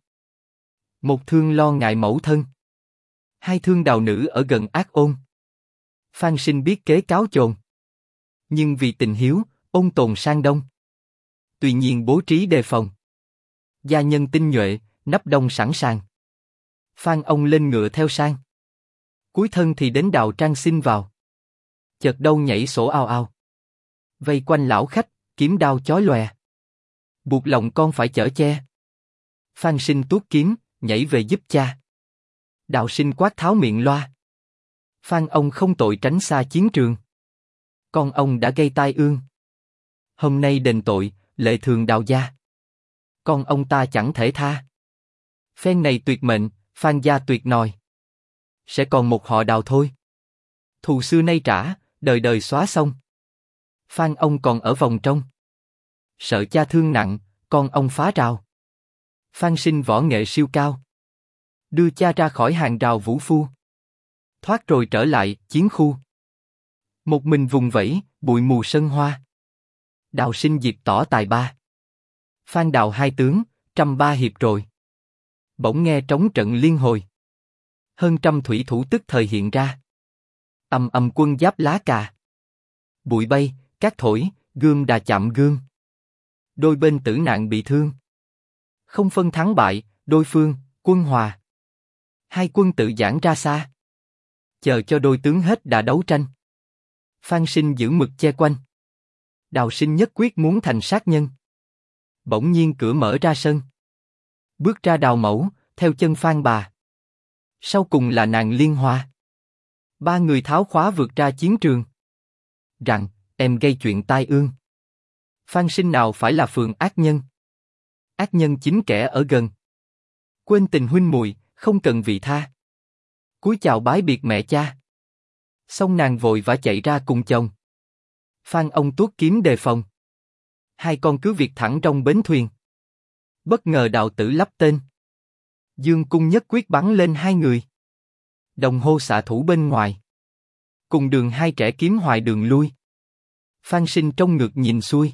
Một thương lo ngại mẫu thân. Hai thương đào nữ ở gần Ác Ôn. Phan Sinh biết kế cáo chồn. Nhưng vì tình hiếu, ôn tồn sang đông. Tuy nhiên bố trí đề phòng. Gia nhân tinh nhuệ, nắp đông sẵn sàng. Phan ông lên ngựa theo sang. Cuối thân thì đến đào trang xin vào. Chợt đâu nhảy sổ ao ao. Vây quanh lão khách, kiếm đao chói lòe. Buộc lòng con phải chở che. Phan Sinh tuốt kiếm, nhảy về giúp cha. Đào Sinh quát tháo miệng loa. Phan ông không tội tránh xa chiến trường. Con ông đã gây tai ương. Hôm nay đền tội, lệ thường Đào gia. Con ông ta chẳng thể tha. Phen này tuyệt mệnh, Phan gia tuyệt nòi. Sẽ còn một họ Đào thôi. Thù xưa nay trả, đời đời xóa xong. Phan ông còn ở vòng trong. Sợ cha thương nặng, con ông phá rào. Phan Sinh võ nghệ siêu cao. Đưa cha ra khỏi hàng rào vũ phu. Thoát rồi trở lại, chiến khu. Một mình vùng vẫy, bụi mù sân hoa. Đào Sinh diệt tỏ tài ba. Phan Đào hai tướng, 130 hiệp rồi. Bỗng nghe trống trận liên hồi. Hơn trăm thủy thủ tức thời hiện ra. Ầm ầm quân giáp lá cà. Bụi bay, cát thổi, gươm đà chạm gươm. Đôi bên tử nạn bị thương. Không phân thắng bại, đôi phương, quân hòa. Hai quân tự giãn ra xa. Chờ cho đôi tướng hết đà đấu tranh. Phan Sinh giữ mực che quanh. Đào Sinh nhất quyết muốn thành sát nhân. Bỗng nhiên cửa mở ra sân. Bước ra Đào Mẫu, theo chân Phan bà. Sau cùng là nàng Liên Hoa. Ba người tháo khóa vượt ra chiến trường. Rằng, em gây chuyện tai ương. Phan Sinh nào phải là phường ác nhân. Ác nhân chính kẻ ở gần. Quên tình huynh muội, không cần vị tha. Cúi chào bái biệt mẹ cha. Xong nàng vội vã chạy ra cùng chồng. Phan ông tuốt kiếm đề phòng. Hai con cứ việc thẳng trong bến thuyền. Bất ngờ đạo tử lắp tên. Dương cung nhất quyết bắn lên hai người. Đồng hô xạ thủ bên ngoài. Cùng đường hai trẻ kiếm hoài đường lui. Phan Sinh trong ngực nhìn xuôi.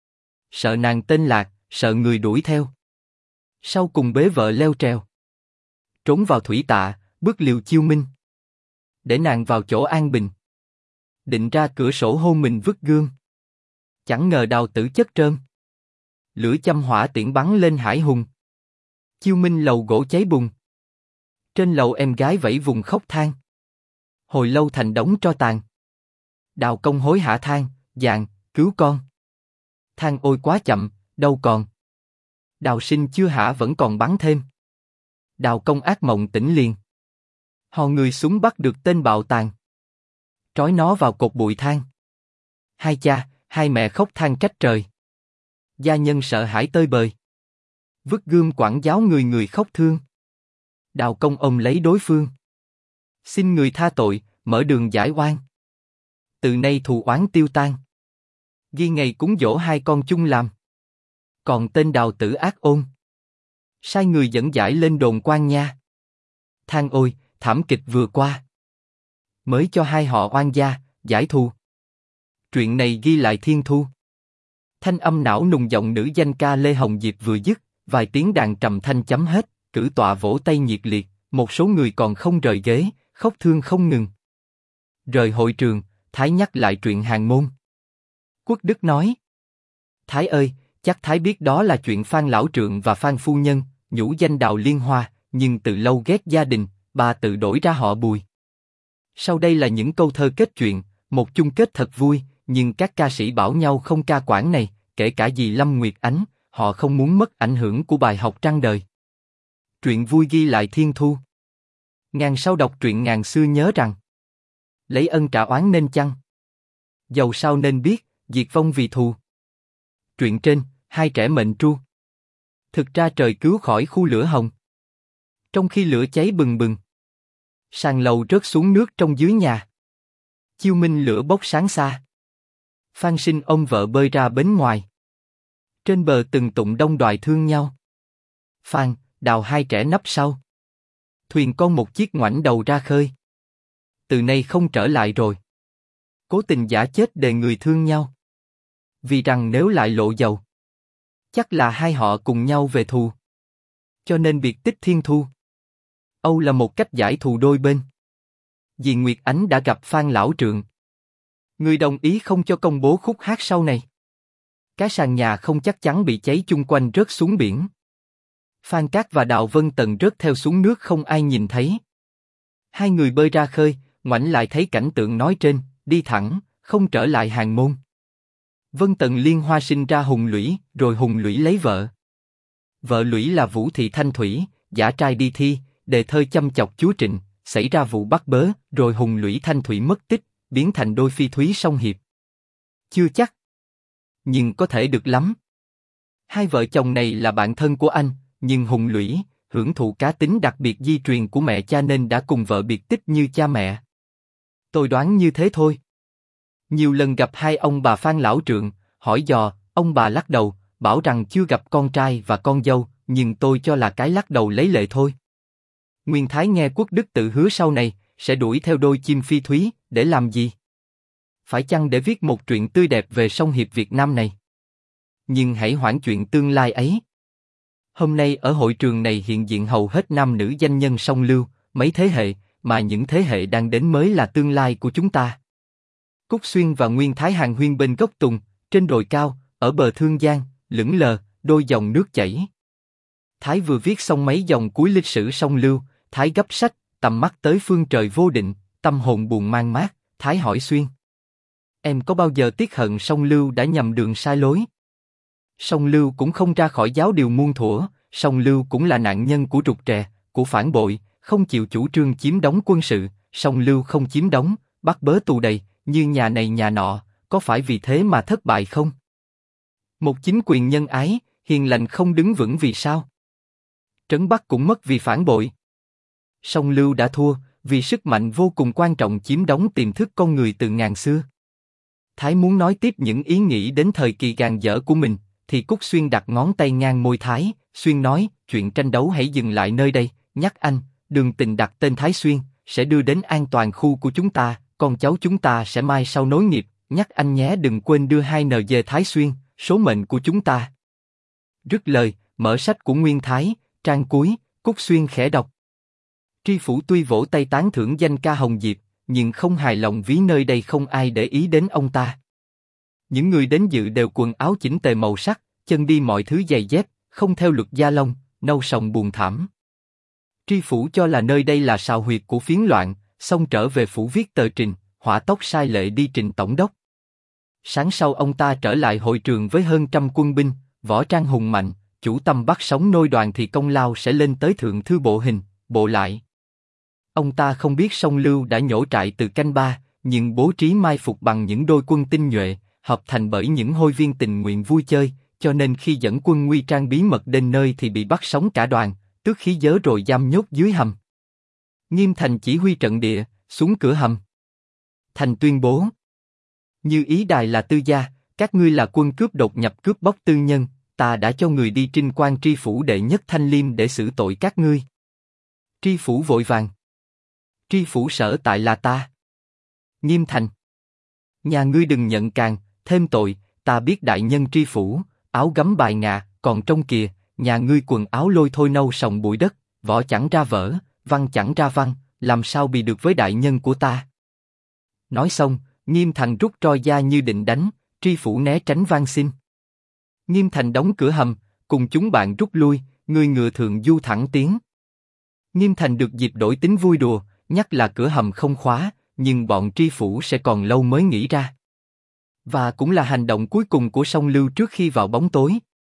Sợ nàng tên Lạc, sợ người đuổi theo. Sau cùng bế vợ leo trèo. Trốn vào thủy tạ, bước liều chiêu minh. Để nàng vào chỗ an bình. Định ra cửa sổ hôn mình vứt gương. Chẳng ngờ đào tử chất trơn. Lửa châm hỏa tiễn bắn lên hải hùng. Chiêu minh lầu gỗ cháy bùng. Trên lầu em gái vẫy vùng khóc than. Hồi lâu thành đống tro tàn. Đào công hối hả than, dạng, cứu con. Than ôi quá chậm, đâu còn. Đào Sinh chưa hả vẫn còn bắn thêm. Đào công ác mộng tỉnh liền. Hò người súng bắt được tên bạo tàn. Trói nó vào cột bụi than. Hai cha, hai mẹ khóc than trách trời. Gia nhân sợ hãi tơi bời. Vứt gươm quảng giáo người người khóc thương. Đào công ôm lấy đối phương. Xin người tha tội, mở đường giải oan. Từ nay thù oán tiêu tan. Ghi ngày cúng dỗ hai con chung làm. Còn tên đào tử ác ôn. Sai người dẫn giải lên đồn quan nha. Than ôi, thảm kịch vừa qua. Mới cho hai họ oan gia, giải thù. Truyện này ghi lại thiên thu. Thanh âm não nùng giọng nữ danh ca Lê Hồng Diệp vừa dứt, vài tiếng đàn trầm thanh chấm hết, cử tọa vỗ tay nhiệt liệt, một số người còn không rời ghế, khóc thương không ngừng. Rời hội trường, Thái nhắc lại chuyện hàng môn. Quốc Đức nói: Thái ơi, chắc Thái biết đó là chuyện Phan lão trượng và Phan phu nhân, nhũ danh Đào Liên Hoa, nhưng từ lâu ghét gia đình, bà tự đổi ra họ Bùi. Sau đây là những câu thơ kết chuyện, một chung kết thật vui, nhưng các ca sĩ bảo nhau không ca quảng này, kể cả dì Lâm Nguyệt Ánh, họ không muốn mất ảnh hưởng của bài học trăng đời. Truyện vui ghi lại thiên thu. Ngàn sau đọc truyện ngàn xưa nhớ rằng, lấy ân trả oán nên chăng? Dầu sao nên biết, diệt vong vì thù. Truyện trên, hai trẻ mệnh tru. Thực ra trời cứu khỏi khu lửa hồng. Trong khi lửa cháy bừng bừng, sàn lầu rớt xuống nước trong dưới nhà. Chiêu minh lửa bốc sáng xa. Phan Sinh ôm vợ bơi ra bến ngoài. Trên bờ từng tụng đông đoài thương nhau. Phan, Đào hai trẻ nấp sau. Thuyền con một chiếc ngoảnh đầu ra khơi. Từ nay không trở lại rồi. Cố tình giả chết để người thương nhau. Vì rằng nếu lại lộ dầu, chắc là hai họ cùng nhau về thù. Cho nên biệt tích thiên thu. Âu là một cách giải thù đôi bên. Dì Nguyệt Ánh đã gặp Phan lão trượng. Người đồng ý không cho công bố khúc hát sau này. Cái sàn nhà không chắc chắn bị cháy chung quanh rớt xuống biển. Phan Cát và Đào Vân Tần rớt theo xuống nước không ai nhìn thấy. Hai người bơi ra khơi, ngoảnh lại thấy cảnh tượng nói trên, đi thẳng, không trở lại hàng môn. Vân Tần liên hoa sinh ra Hùng Lũy, rồi Hùng Lũy lấy vợ. Vợ Lũy là Vũ Thị Thanh Thủy, giả trai đi thi, đề thơ chăm chọc chúa Trịnh, xảy ra vụ bắt bớ, rồi Hùng Lũy Thanh Thủy mất tích, biến thành đôi phi thúy song hiệp. Chưa chắc, nhưng có thể được lắm. Hai vợ chồng này là bạn thân của anh, nhưng Hùng Lũy hưởng thụ cá tính đặc biệt di truyền của mẹ cha nên đã cùng vợ biệt tích như cha mẹ. Tôi đoán như thế thôi. Nhiều lần gặp hai ông bà Phan lão trượng, hỏi dò, ông bà lắc đầu, bảo rằng chưa gặp con trai và con dâu, nhưng tôi cho là cái lắc đầu lấy lệ thôi. Nguyên Thái nghe Quốc Đức tự hứa sau này sẽ đuổi theo đôi chim phi thúy, để làm gì? Phải chăng để viết một truyện tươi đẹp về song hiệp Việt Nam này? Nhưng hãy hoãn chuyện tương lai ấy. Hôm nay ở hội trường này hiện diện hầu hết nam nữ danh nhân song lưu, mấy thế hệ, mà những thế hệ đang đến mới là tương lai của chúng ta. Cúc Xuyên và Nguyên Thái hàng huyên bên gốc tùng, trên đồi cao, ở bờ Thương Giang, lững lờ, đôi dòng nước chảy. Thái vừa viết xong mấy dòng cuối lịch sử song lưu, Thái gấp sách, tầm mắt tới phương trời vô định, tâm hồn buồn mang mát. Thái hỏi Xuyên: em có bao giờ tiếc hận song lưu đã nhầm đường sai lối? Song lưu cũng không ra khỏi giáo điều muôn thuở, song lưu cũng là nạn nhân của trục trè, của phản bội, không chịu chủ trương chiếm đóng quân sự. Song lưu không chiếm đóng, bắt bớ tù đầy, như nhà này nhà nọ, có phải vì thế mà thất bại không? Một chính quyền nhân ái, hiền lành không đứng vững vì sao? Trấn Bắc cũng mất vì phản bội. Song lưu đã thua, vì sức mạnh vô cùng quan trọng chiếm đóng tiềm thức con người từ ngàn xưa. Thái muốn nói tiếp những ý nghĩ đến thời kỳ gàn dở của mình, thì Cúc Xuyên đặt ngón tay ngang môi Thái. Xuyên nói, chuyện tranh đấu hãy dừng lại nơi đây, nhắc anh, Đường Tình đặt tên Thái Xuyên, sẽ đưa đến an toàn khu của chúng ta, con cháu chúng ta sẽ mai sau nối nghiệp, nhắc anh nhé đừng quên đưa 2NG Thái Xuyên, số mệnh của chúng ta. Rứt lời, mở sách của Nguyên Thái, trang cuối, Cúc Xuyên khẽ đọc. Tri Phủ tuy vỗ tay tán thưởng danh ca Hồng Diệp, nhưng không hài lòng vì nơi đây không ai để ý đến ông ta. Những người đến dự đều quần áo chỉnh tề màu sắc, chân đi mọi thứ giày dép, không theo luật gia long, nâu sòng buồn thảm. Tri Phủ cho là nơi đây là sào huyệt của phiến loạn, xong trở về phủ viết tờ trình, hỏa tốc sai lệ đi trình tổng đốc. Sáng sau ông ta trở lại hội trường với hơn 100 quân binh, võ trang hùng mạnh, chủ tâm bắt sống nôi đoàn thì công lao sẽ lên tới thượng thư bộ hình, bộ lại. Ông ta không biết song lưu đã nhổ trại từ canh ba, nhưng bố trí mai phục bằng những đôi quân tinh nhuệ, hợp thành bởi những hôi viên tình nguyện vui chơi, cho nên khi dẫn quân nguy trang bí mật đến nơi thì bị bắt sống cả đoàn, tước khí giới rồi giam nhốt dưới hầm. Nghiêm Thành chỉ huy trận địa, xuống cửa hầm. Thành tuyên bố: Như ý đài là tư gia, các ngươi là quân cướp đột nhập cướp bóc tư nhân, ta đã cho người đi trinh quan tri phủ đệ nhất Thanh Liêm để xử tội các ngươi. Tri phủ vội vàng: Tri phủ sở tại là ta. Nghiêm Thành: Nhà ngươi đừng nhận càng, thêm tội, ta biết đại nhân tri phủ, áo gấm bài ngà, còn trong kìa, nhà ngươi quần áo lôi thôi nâu sòng bụi đất, võ chẳng ra vỡ, văn chẳng ra văn, làm sao bị được với đại nhân của ta. Nói xong, Nghiêm Thành rút roi ra như định đánh, tri phủ né tránh van xin. Nghiêm Thành đóng cửa hầm, cùng chúng bạn rút lui, người ngựa thường du thẳng tiến. Nghiêm Thành được dịp đổi tính vui đùa, nhắc là cửa hầm không khóa, nhưng bọn tri phủ sẽ còn lâu mới nghĩ ra. Và cũng là hành động cuối cùng của song lưu trước khi vào bóng tối.